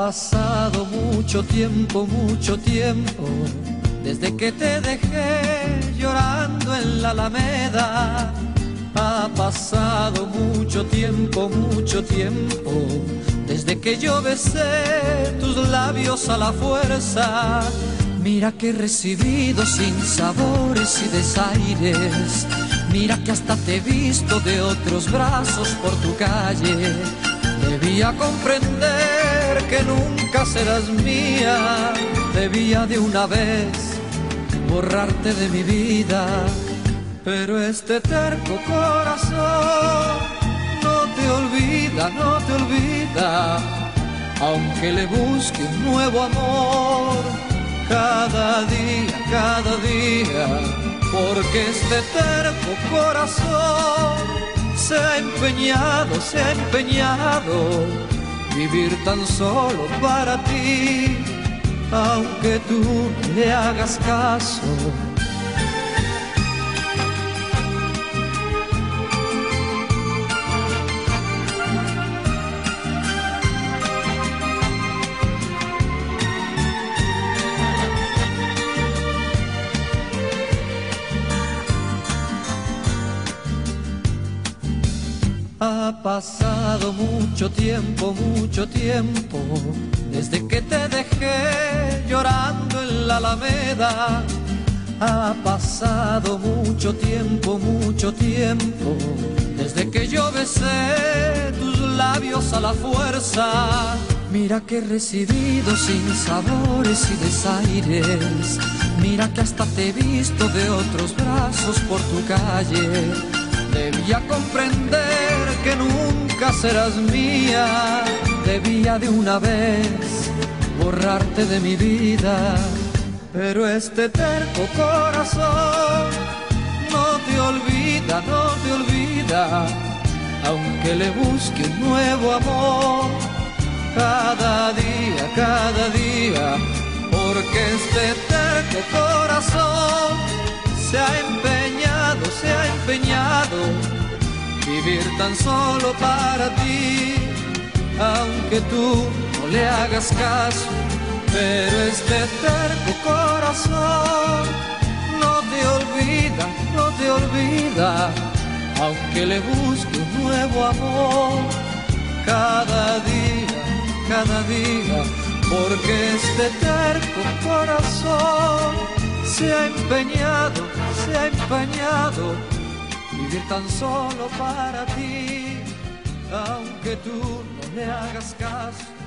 pasado mucho tiempo, desde que te dejé llorando en la Alameda. Ha pasado mucho tiempo, desde que yo besé tus labios a la fuerza. Mira que he recibido sinsabores y desaires, mira que hasta te he visto de otros brazos por tu calle. Debía comprender que nunca serás mía, debía de una vez borrarte de mi vida. Pero este terco corazón no te olvida, aunque le busque un nuevo amor cada día, porque este terco corazón se ha empeñado vivir tan solo para ti, aunque tú le hagas caso. Ha pasado mucho tiempo, desde que te dejé llorando en la Alameda. Ha pasado mucho tiempo, desde que yo besé tus labios a la fuerza. Mira que he recibido sinsabores y desaires, mira que hasta te he visto de otros brazos por tu calle. Debía comprender que nunca serás mía, debía de una vez borrarte de mi vida. Pero este terco corazón no te olvida, aunque le busque un nuevo amor cada día, porque este terco corazón se ha empeñado vivir tan solo para ti, aunque tú no le hagas caso. Pero este terco corazón no te olvida, aunque le busque un nuevo amor cada día, porque este terco corazón se ha empeñado vivir tan solo para ti, aunque tú no le hagas caso.